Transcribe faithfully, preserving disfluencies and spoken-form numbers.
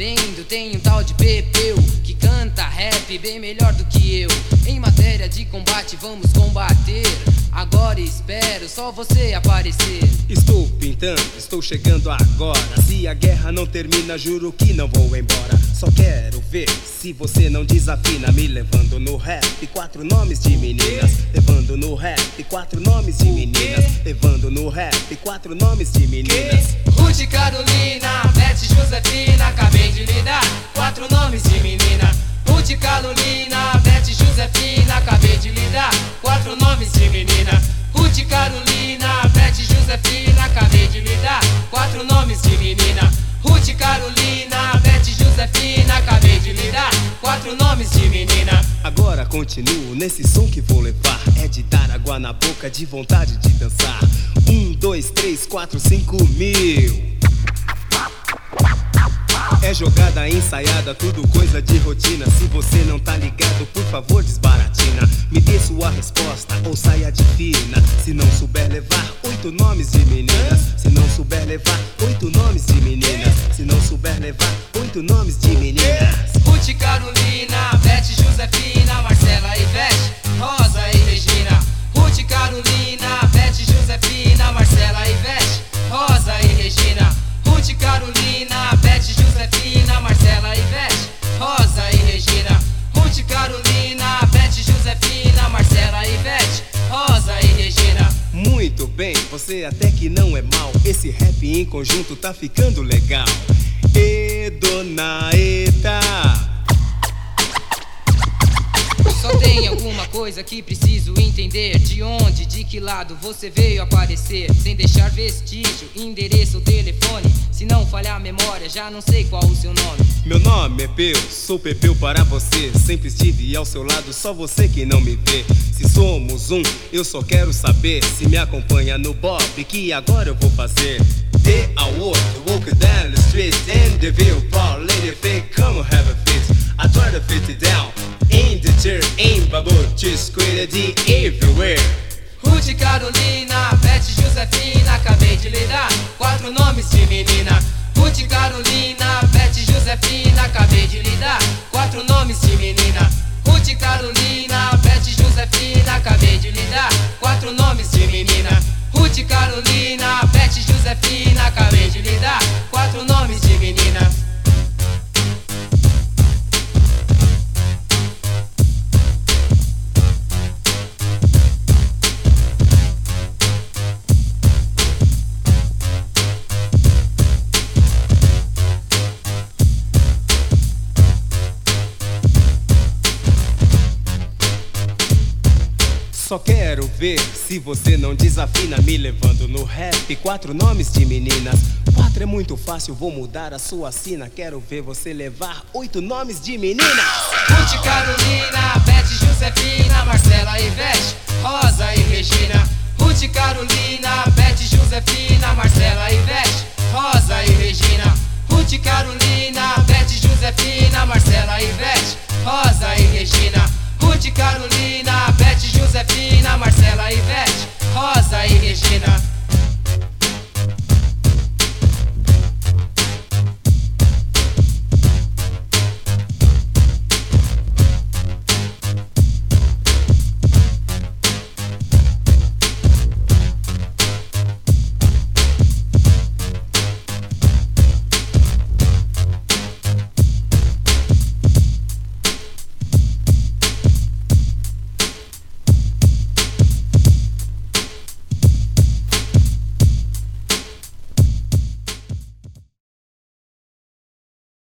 sabendo, tem um tal de Pepeu que canta rap bem melhor do que eu. Em matéria de combate vamos combater, agora espero só você aparecer. Estou pintando, estou chegando agora. Se a guerra não termina, juro que não vou embora. Só quero ver se você não desafina. Me levando no rap, quatro nomes de meninas. Levando no rap, quatro nomes de meninas. Levando no rap, quatro nomes de meninas. Ruth, Carolina, Beth, Josefina. Acabei de lhe dar quatro nomes de menina. Ruth, Carolina, Beth, Josefina. Acabei de lhe dar quatro nomes de menina. Ruth, Carolina, Beth, Josefina. Acabei de lhe dar quatro nomes de menina. Ruth, Carolina, Beth, Josefina. Acabei de lhe dar quatro nomes de menina. Agora continuo nesse som que vou levar. É de dar água na boca, de vontade de dançar. Um, dois, três, quatro, cinco mil. É jogada ensaiada, tudo coisa de rotina. Se você não tá ligado, por favor desbaratina. Me dê sua resposta ou saia de fina. Se não souber levar oito nomes de meninas. Se não souber levar oito nomes de meninas. Se não souber levar oito nomes de meninas. Ruth, Carolina, Beth, Josefina, Marcela, Ivete, Rosa e Regina. Ruth, Carolina, Beth, Josefina, Marcela, Ivete, Rosa e Regina. Ruth, Carolina, Beth, Josefina, Marcela, Ivete, Rosa e Regina. Ruth, Carolina, Beth, Josefina, Marcela, Ivete, Rosa e Regina. Muito bem, você até que não é mal. Esse rap em conjunto tá ficando legal. E dona Eta, só tem alguma coisa que preciso entender. De onde, de que lado você veio aparecer. Sem deixar vestígio, endereço, telefone. Se não falhar a memória, já não sei qual o seu nome. meu nome é Peu, sou Pepeu para você. Sempre estive ao seu lado, só você que não me vê. Se somos um, eu só quero saber se me acompanha no Bob, que agora eu vou fazer. Day I walk, walk down the street, and the view for lady fake, come have a fit. I try to fit it down in the chair, in bubble, just squirted everywhere. Ruth, Carolina, Beth, Josefina. Acabei de lhe dar quatro nomes de menina. Ruth, Carolina, Beth, Josefina. Acabei de lhe dar quatro nomes de menina. Ruth, Carolina, Beth, Josefina. Acabei de lhe dar quatro nomes de menina. Ruth, Carolina, Beth, Josefina. Acabei de lhe dar quatro nomes de menina. Só quero ver se você não desafina. Me levando no rap, quatro nomes de meninas. Quatro é muito fácil, vou mudar a sua sina. Quero ver você levar oito nomes de meninas. Ruth, Carolina, Beth, Josefina, Marcela, Ivete, Rosa e Regina. Ruth, Carolina, Beth,